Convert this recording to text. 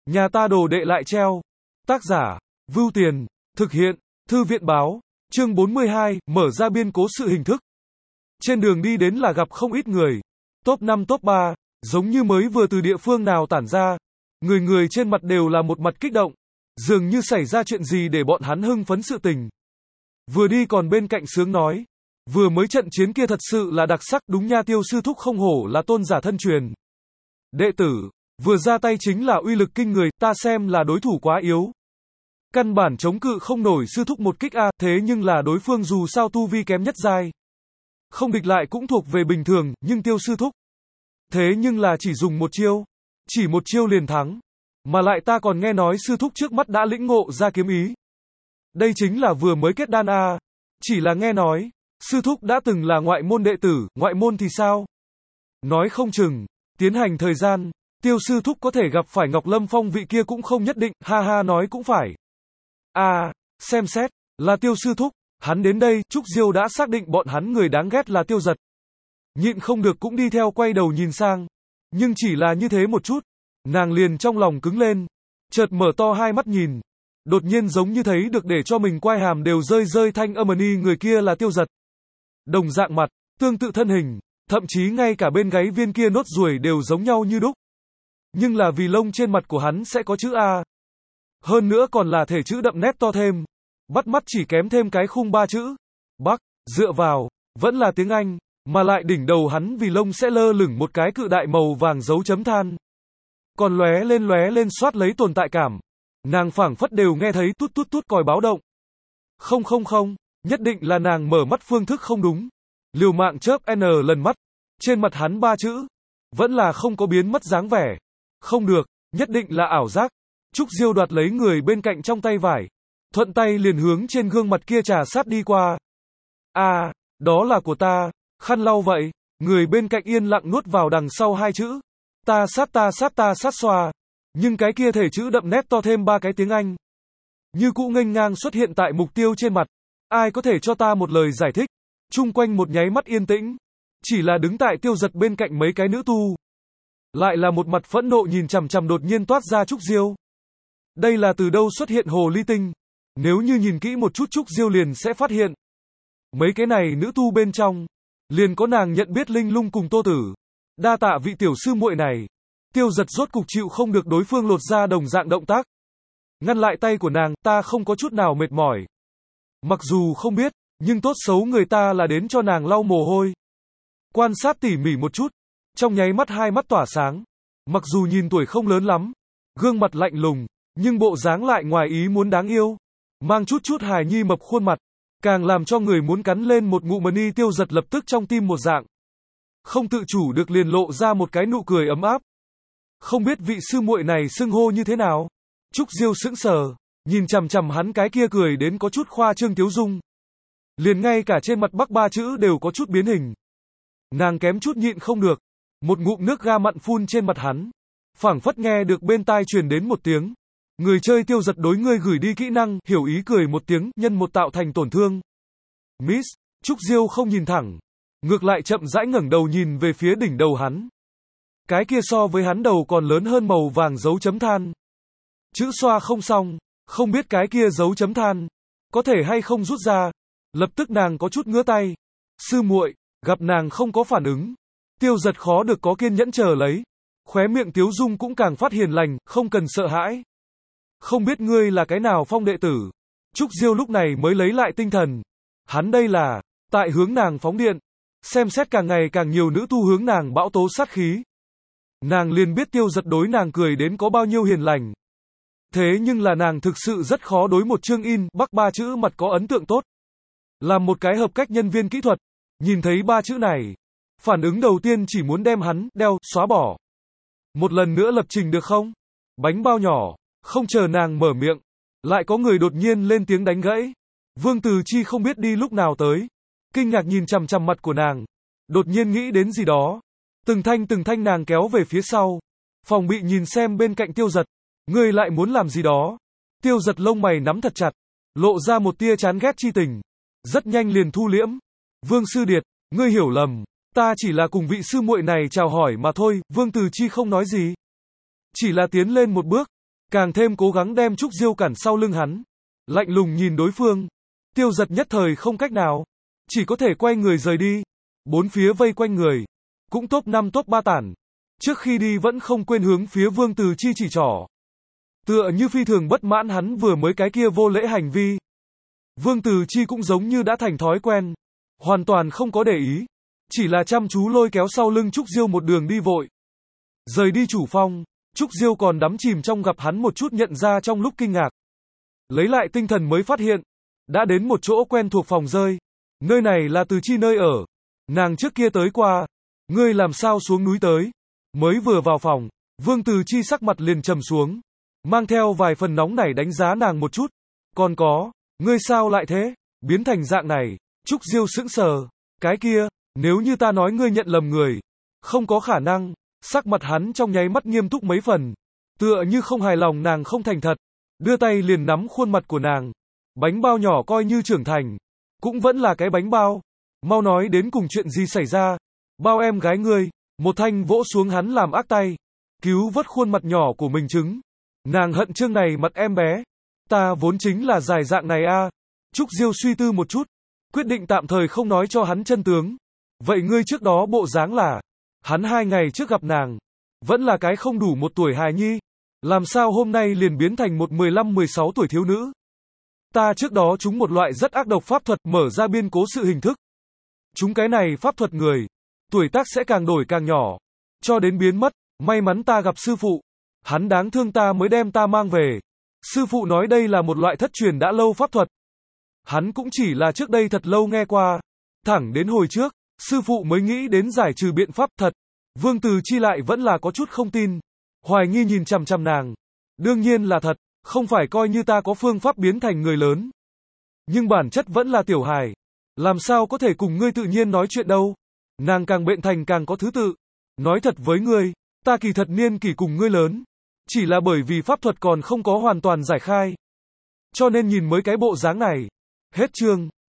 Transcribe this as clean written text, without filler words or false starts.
Nhà ta đồ đệ lại treo. Tác giả, Vưu Tiền, thực hiện, Thư viện báo, chương 42, mở ra biên cố sự hình thức. Trên đường đi đến là gặp không ít người. Top 5 top 3, giống như mới vừa từ địa phương nào tản ra. Người người trên mặt đều là một mặt kích động. Dường như xảy ra chuyện gì để bọn hắn hưng phấn sự tình. Vừa đi còn bên cạnh sướng nói. Vừa mới trận chiến kia thật sự là đặc sắc, đúng nha, Tiêu sư thúc không hổ là tôn giả thân truyền. Đệ tử, vừa ra tay chính là uy lực kinh người, ta xem là đối thủ quá yếu. Căn bản chống cự không nổi sư thúc một kích a, thế nhưng là đối phương dù sao tu vi kém nhất giai. Không địch lại cũng thuộc về bình thường, nhưng Tiêu sư thúc. Thế nhưng là chỉ dùng một chiêu. Chỉ một chiêu liền thắng. Mà lại ta còn nghe nói sư thúc trước mắt đã lĩnh ngộ ra kiếm ý. Đây chính là vừa mới kết đan a. Chỉ là nghe nói, sư thúc đã từng là ngoại môn đệ tử, ngoại môn thì sao? Nói không chừng, tiến hành thời gian, Tiêu sư thúc có thể gặp phải Ngọc Lâm Phong vị kia cũng không nhất định, ha ha, nói cũng phải. Xem xét, là Tiêu sư thúc, hắn đến đây, Trúc Diêu đã xác định bọn hắn người đáng ghét là Tiêu Giật. Nhịn không được cũng đi theo quay đầu nhìn sang, nhưng chỉ là như thế một chút, nàng liền trong lòng cứng lên, chợt mở to hai mắt nhìn, đột nhiên giống như thấy được để cho mình quai hàm đều rơi rơi thanh âm ni, người kia là Tiêu Giật. Đồng dạng mặt, tương tự thân hình, thậm chí ngay cả bên gáy viên kia nốt ruồi đều giống nhau như đúc. Nhưng là vì lông trên mặt của hắn sẽ có chữ A. Hơn nữa còn là thể chữ đậm nét to thêm. Bắt mắt chỉ kém thêm cái khung 3 chữ. Bắc, dựa vào, vẫn là tiếng Anh, mà lại đỉnh đầu hắn vì lông sẽ lơ lửng một cái cự đại màu vàng dấu chấm than. Còn lóe lên soát lấy tồn tại cảm. Nàng phảng phất đều nghe thấy tút tút tút còi báo động. Không, nhất định là nàng mở mắt phương thức không đúng. Liều mạng chớp N lần mắt, trên mặt hắn 3 chữ, vẫn là không có biến mất dáng vẻ. Không được, nhất định là ảo giác. Trúc Diêu đoạt lấy người bên cạnh trong tay vải, thuận tay liền hướng trên gương mặt kia trà sát đi qua. Đó là của ta, khăn lau vậy. Người bên cạnh yên lặng nuốt vào đằng sau 2 chữ. Ta sát xoa. Nhưng cái kia thể chữ đậm nét to thêm 3 cái tiếng Anh. Như cũ nghênh ngang xuất hiện tại mục tiêu trên mặt. Ai có thể cho ta một lời giải thích? Chung quanh một nháy mắt yên tĩnh. Chỉ là đứng tại Tiêu Giật bên cạnh mấy cái nữ tu. Lại là một mặt phẫn nộ nhìn chằm chằm đột nhiên toát ra Trúc Diêu. Đây là từ đâu xuất hiện hồ ly tinh? Nếu như nhìn kỹ một chút Trúc Diêu liền sẽ phát hiện. Mấy cái này nữ tu bên trong. Liền có nàng nhận biết Linh Lung cùng Tô Tử. Đa tạ vị tiểu sư muội này. Tiêu Giật rốt cục chịu không được đối phương lột ra đồng dạng động tác. Ngăn lại tay của nàng, ta không có chút nào mệt mỏi. Mặc dù không biết, nhưng tốt xấu người ta là đến cho nàng lau mồ hôi. Quan sát tỉ mỉ một chút. Trong nháy mắt hai mắt tỏa sáng. Mặc dù nhìn tuổi không lớn lắm. Gương mặt lạnh lùng. Nhưng bộ dáng lại ngoài ý muốn đáng yêu. Mang chút hài nhi mập khuôn mặt. Càng làm cho người muốn cắn lên một ngụm ni. Tiêu Giật lập tức trong tim một dạng. Không tự chủ được liền lộ ra một cái nụ cười ấm áp. Không biết vị sư muội này xưng hô như thế nào? Trúc Diêu sững sờ. Nhìn chằm chằm hắn cái kia cười đến có chút khoa trương tiếu dung. Liền ngay cả trên mặt Bắc 3 chữ đều có chút biến hình. Nàng kém chút nhịn không được. Một ngụm nước ga mặn phun trên mặt hắn. Phảng phất nghe được bên tai truyền đến một tiếng. Người chơi Tiêu Giật đối ngươi gửi đi kỹ năng, hiểu ý cười một tiếng, nhân một tạo thành tổn thương. Miss, Trúc Diêu không nhìn thẳng. Ngược lại chậm rãi ngẩng đầu nhìn về phía đỉnh đầu hắn. Cái kia so với hắn đầu còn lớn hơn màu vàng dấu chấm than. Chữ xoa không xong, không biết cái kia dấu chấm than. Có thể hay không rút ra. Lập tức nàng có chút ngứa tay. Sư muội, gặp nàng không có phản ứng. Tiêu Giật khó được có kiên nhẫn chờ lấy. Khóe miệng tiếu dung cũng càng phát hiền lành, không cần sợ hãi. Không biết ngươi là cái nào phong đệ tử. Trúc Diêu lúc này mới lấy lại tinh thần. Hắn đây là, tại hướng nàng phóng điện. Xem xét càng ngày càng nhiều nữ tu hướng nàng bão tố sát khí. Nàng liền biết Tiêu Giật đối nàng cười đến có bao nhiêu hiền lành. Thế nhưng là nàng thực sự rất khó đối một chương in, Bắc 3 chữ mặt có ấn tượng tốt. Làm một cái hợp cách nhân viên kỹ thuật. Nhìn thấy 3 chữ này. Phản ứng đầu tiên chỉ muốn đem hắn, xóa bỏ. Một lần nữa lập trình được không? Bánh bao nhỏ. Không chờ nàng mở miệng. Lại có người đột nhiên lên tiếng đánh gãy. Vương Từ Chi không biết đi lúc nào tới. Kinh ngạc nhìn chằm chằm mặt của nàng. Đột nhiên nghĩ đến gì đó. Từng thanh nàng kéo về phía sau. Phòng bị nhìn xem bên cạnh Tiêu Giật. Ngươi lại muốn làm gì đó. Tiêu Giật lông mày nắm thật chặt. Lộ ra một tia chán ghét chi tình. Rất nhanh liền thu liễm. Vương Sư Điệt, ngươi hiểu lầm. Ta chỉ là cùng vị sư muội này chào hỏi mà thôi. Vương Từ Chi không nói gì. Chỉ là tiến lên một bước. càng thêm cố gắng đem Trúc Diêu cản sau lưng hắn. Lạnh lùng nhìn đối phương, Tiêu Giật nhất thời không cách nào, chỉ có thể quay người rời đi. Bốn phía vây quanh người, cũng top 5 top 3 tản. Trước khi đi vẫn không quên hướng phía Vương Từ Chi chỉ trỏ. Tựa như phi thường bất mãn hắn vừa mới cái kia vô lễ hành vi. Vương Từ Chi cũng giống như đã thành thói quen, hoàn toàn không có để ý, chỉ là chăm chú lôi kéo sau lưng Trúc Diêu một đường đi vội. Rời đi chủ phong, Trúc Diêu còn đắm chìm trong gặp hắn một chút nhận ra trong lúc kinh ngạc. Lấy lại tinh thần mới phát hiện, đã đến một chỗ quen thuộc phòng rơi. Nơi này là Từ Chi nơi ở. Nàng trước kia tới qua. Ngươi làm sao xuống núi tới? Mới vừa vào phòng, Vương Từ Chi sắc mặt liền trầm xuống, mang theo vài phần nóng nảy đánh giá nàng một chút. Còn có, ngươi sao lại thế? Biến thành dạng này. Trúc Diêu sững sờ. Cái kia, nếu như ta nói ngươi nhận lầm người, không có khả năng. Sắc mặt hắn trong nháy mắt nghiêm túc mấy phần, tựa như không hài lòng nàng không thành thật, đưa tay liền nắm khuôn mặt của nàng. Bánh bao nhỏ coi như trưởng thành, cũng vẫn là cái bánh bao. Mau nói đến cùng chuyện gì xảy ra? Bao em gái ngươi, một thanh vỗ xuống hắn làm ác tay, cứu vớt khuôn mặt nhỏ của mình chứng. Nàng hận chương này mặt em bé. Ta vốn chính là dài dạng này a. Trúc Diêu suy tư một chút, quyết định tạm thời không nói cho hắn chân tướng. Vậy ngươi trước đó bộ dáng là, hắn 2 ngày trước gặp nàng, vẫn là cái không đủ 1 tuổi hài nhi, làm sao hôm nay liền biến thành một 15-16 tuổi thiếu nữ? Ta trước đó trúng một loại rất ác độc pháp thuật mở ra biên cố sự hình thức. Chúng cái này pháp thuật người, tuổi tác sẽ càng đổi càng nhỏ, cho đến biến mất. May mắn ta gặp sư phụ, hắn đáng thương ta mới đem ta mang về. Sư phụ nói đây là một loại thất truyền đã lâu pháp thuật. Hắn cũng chỉ là trước đây thật lâu nghe qua, thẳng đến hồi trước, sư phụ mới nghĩ đến giải trừ biện pháp thật. Vương Từ Chi lại vẫn là có chút không tin, hoài nghi nhìn chằm chằm nàng. Đương nhiên là thật, không phải coi như ta có phương pháp biến thành người lớn. Nhưng bản chất vẫn là tiểu hài, làm sao có thể cùng ngươi tự nhiên nói chuyện đâu. Nàng càng bệnh thành càng có thứ tự. Nói thật với ngươi, ta kỳ thật niên kỷ cùng ngươi lớn, chỉ là bởi vì pháp thuật còn không có hoàn toàn giải khai, cho nên nhìn mới cái bộ dáng này. Hết chương.